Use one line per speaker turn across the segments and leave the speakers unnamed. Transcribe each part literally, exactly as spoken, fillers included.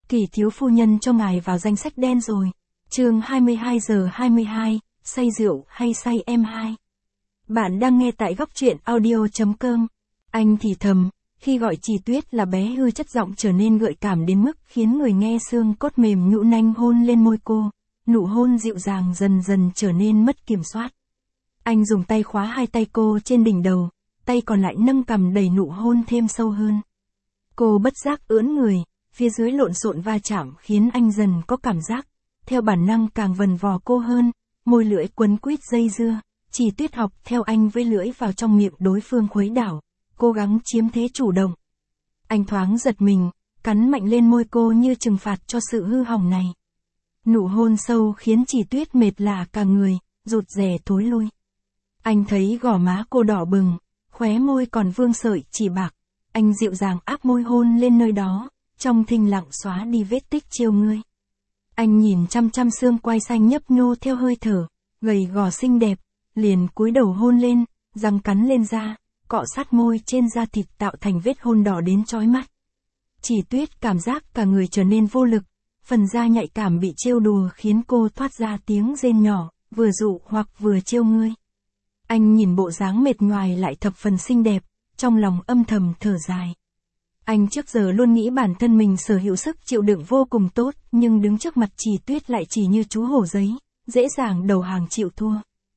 Kỳ thiếu phu nhân cho ngài vào danh sách đen rồi. Chương hai mươi hai giờ hai mươi hai, say rượu hay say em hai. Bạn đang nghe tại góc truyện audio.com. Anh thì thầm, khi gọi Trì Tuyết là bé hư chất giọng trở nên gợi cảm đến mức khiến người nghe xương cốt mềm nhũn nhanh hôn lên môi cô, nụ hôn dịu dàng dần dần trở nên mất kiểm soát. Anh dùng tay khóa hai tay cô trên đỉnh đầu, tay còn lại nâng cằm đẩy nụ hôn thêm sâu hơn. Cô bất giác ưỡn người, phía dưới lộn xộn va chạm khiến anh dần có cảm giác, theo bản năng càng vần vò cô hơn, môi lưỡi quấn quýt dây dưa, Trì Tuyết học theo anh với lưỡi vào trong miệng đối phương khuấy đảo, cố gắng chiếm thế chủ động. Anh thoáng giật mình, cắn mạnh lên môi cô như trừng phạt cho sự hư hỏng này. Nụ hôn sâu khiến Trì Tuyết mệt lả cả người, rụt rè thối lui. Anh thấy gò má cô đỏ bừng, khóe môi còn vương sợi chỉ bạc, anh dịu dàng áp môi hôn lên nơi đó, trong thinh lặng xóa đi vết tích trêu ngươi. Anh nhìn chăm chăm xương quai xanh nhấp nhô theo hơi thở, gầy gò xinh đẹp, liền cúi đầu hôn lên, răng cắn lên da, cọ sát môi trên da thịt tạo thành vết hôn đỏ đến chói mắt. Trì Tuyết cảm giác cả người trở nên vô lực, phần da nhạy cảm bị trêu đùa khiến cô thoát ra tiếng rên nhỏ, vừa dụ hoặc vừa trêu ngươi. Anh nhìn bộ dáng mệt nhoài lại thập phần xinh đẹp, trong lòng âm thầm thở dài. Anh trước giờ luôn nghĩ bản thân mình sở hữu sức chịu đựng vô cùng tốt, nhưng đứng trước mặt Trì Tuyết lại chỉ như chú hổ giấy, dễ dàng đầu hàng chịu thua.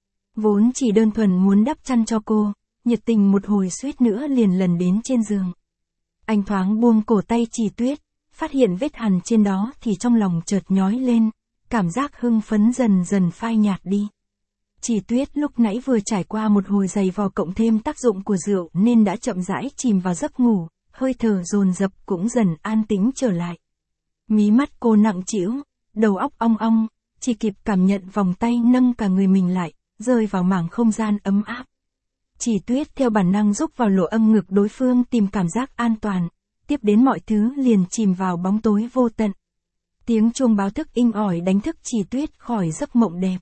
Vốn chỉ đơn thuần muốn đắp chăn cho cô, nhiệt tình một hồi suýt nữa liền lần đến trên giường. Anh thoáng buông cổ tay Trì Tuyết, phát hiện vết hằn trên đó thì trong lòng chợt nhói lên, cảm giác hưng phấn dần dần phai nhạt đi. Trì Tuyết lúc nãy vừa trải qua một hồi giày vò cộng thêm tác dụng của rượu nên đã chậm rãi chìm vào giấc ngủ, hơi thở dồn dập cũng dần an tĩnh trở lại. Mí mắt cô nặng trĩu, đầu óc ong ong, chỉ kịp cảm nhận vòng tay nâng cả người mình lại, rơi vào mảng không gian ấm áp. Trì Tuyết theo bản năng rúc vào lỗ âm ngực đối phương tìm cảm giác an toàn, tiếp đến mọi thứ liền chìm vào bóng tối vô tận. Tiếng chuông báo thức inh ỏi đánh thức Trì Tuyết khỏi giấc mộng đẹp.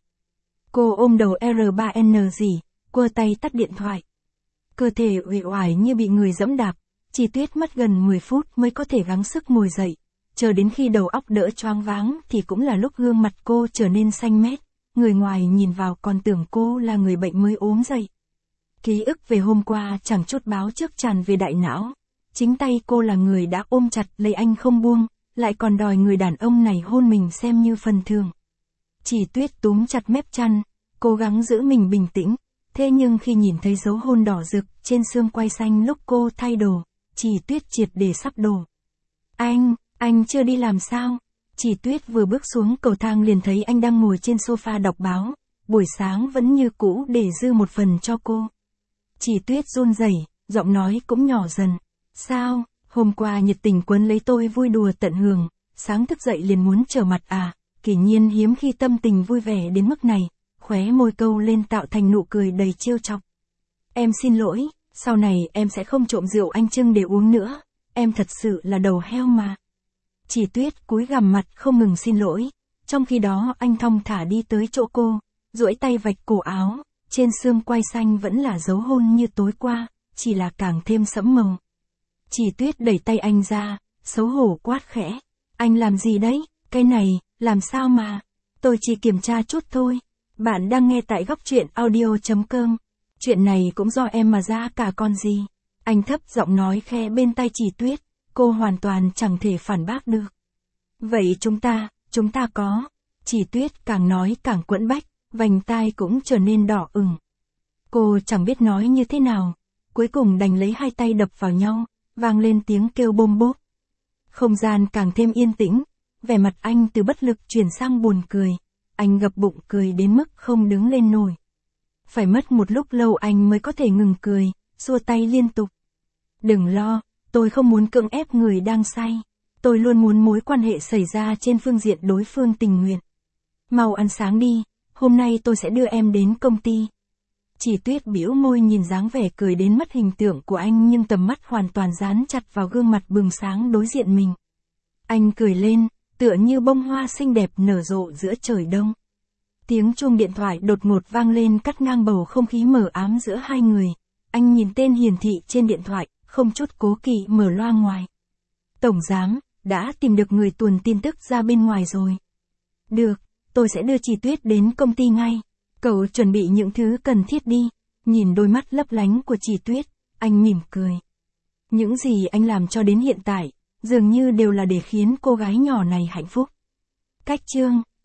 Cô ôm đầu R ba N gì, quơ tay tắt điện thoại. Cơ thể uể oải như bị người giẫm đạp, Trì Tuyết mất gần mười phút mới có thể gắng sức ngồi dậy, chờ đến khi đầu óc đỡ choáng váng thì cũng là lúc gương mặt cô trở nên xanh mét, người ngoài nhìn vào còn tưởng cô là người bệnh mới ốm dậy. Ký ức về hôm qua chẳng chút báo trước tràn về đại não, chính tay cô là người đã ôm chặt lấy anh không buông, lại còn đòi người đàn ông này hôn mình xem như phần thưởng. Trì Tuyết túm chặt mép chăn, cố gắng giữ mình bình tĩnh, thế nhưng khi nhìn thấy dấu hôn đỏ rực trên xương quai xanh lúc cô thay đồ, Trì Tuyết triệt để sắp đổ. Anh, anh chưa đi làm sao? Trì Tuyết vừa bước xuống cầu thang liền thấy anh đang ngồi trên sofa đọc báo, buổi sáng vẫn như cũ để dư một phần cho cô. Trì Tuyết run rẩy, giọng nói cũng nhỏ dần. Sao, hôm qua nhiệt tình quấn lấy tôi vui đùa tận hưởng, sáng thức dậy liền muốn trở mặt à? Kỷ Nhiên hiếm khi tâm tình vui vẻ đến mức này, khóe môi câu lên tạo thành nụ cười đầy trêu chọc. Em xin lỗi, sau này em sẽ không trộm rượu anh Trưng để uống nữa, em thật sự là đầu heo mà. Trì Tuyết cúi gằm mặt không ngừng xin lỗi, trong khi đó anh thong thả đi tới chỗ cô, duỗi tay vạch cổ áo, trên xương quai xanh vẫn là dấu hôn như tối qua, chỉ là càng thêm sẫm màu. Trì Tuyết đẩy tay anh ra, xấu hổ quát khẽ, anh làm gì đấy, cái này, làm sao mà, tôi chỉ kiểm tra chút thôi. Bạn đang nghe tại góc truyện audio.com. Chuyện này cũng do em mà ra cả con gì. Anh thấp giọng nói khe bên tai Trì Tuyết, cô hoàn toàn chẳng thể phản bác được. Vậy chúng ta, chúng ta có. Trì Tuyết càng nói càng quẫn bách, vành tai cũng trở nên đỏ ửng. Cô chẳng biết nói như thế nào, cuối cùng đành lấy hai tay đập vào nhau, vang lên tiếng kêu bôm bốp. Không gian càng thêm yên tĩnh, vẻ mặt anh từ bất lực chuyển sang buồn cười. Anh gập bụng cười đến mức không đứng lên nổi. Phải mất một lúc lâu anh mới có thể ngừng cười, xua tay liên tục. Đừng lo, tôi không muốn cưỡng ép người đang say. Tôi luôn muốn mối quan hệ xảy ra trên phương diện đối phương tình nguyện. Mau ăn sáng đi, hôm nay tôi sẽ đưa em đến công ty. Trì Tuyết bĩu môi nhìn dáng vẻ cười đến mất hình tượng của anh nhưng tầm mắt hoàn toàn dán chặt vào gương mặt bừng sáng đối diện mình. Anh cười lên, tựa như bông hoa xinh đẹp nở rộ giữa trời đông. Tiếng chuông điện thoại đột ngột vang lên cắt ngang bầu không khí mờ ám giữa hai người. Anh nhìn tên hiển thị trên điện thoại, không chút cố kỵ mở loa ngoài. Tổng giám, đã tìm được người tuồn tin tức ra bên ngoài rồi. Được, tôi sẽ đưa chị Tuyết đến công ty ngay. Cậu chuẩn bị những thứ cần thiết đi. Nhìn đôi mắt lấp lánh của chị Tuyết, anh mỉm cười. Những gì anh làm cho đến hiện tại, dường như đều là để khiến cô gái nhỏ này hạnh phúc. Cách chương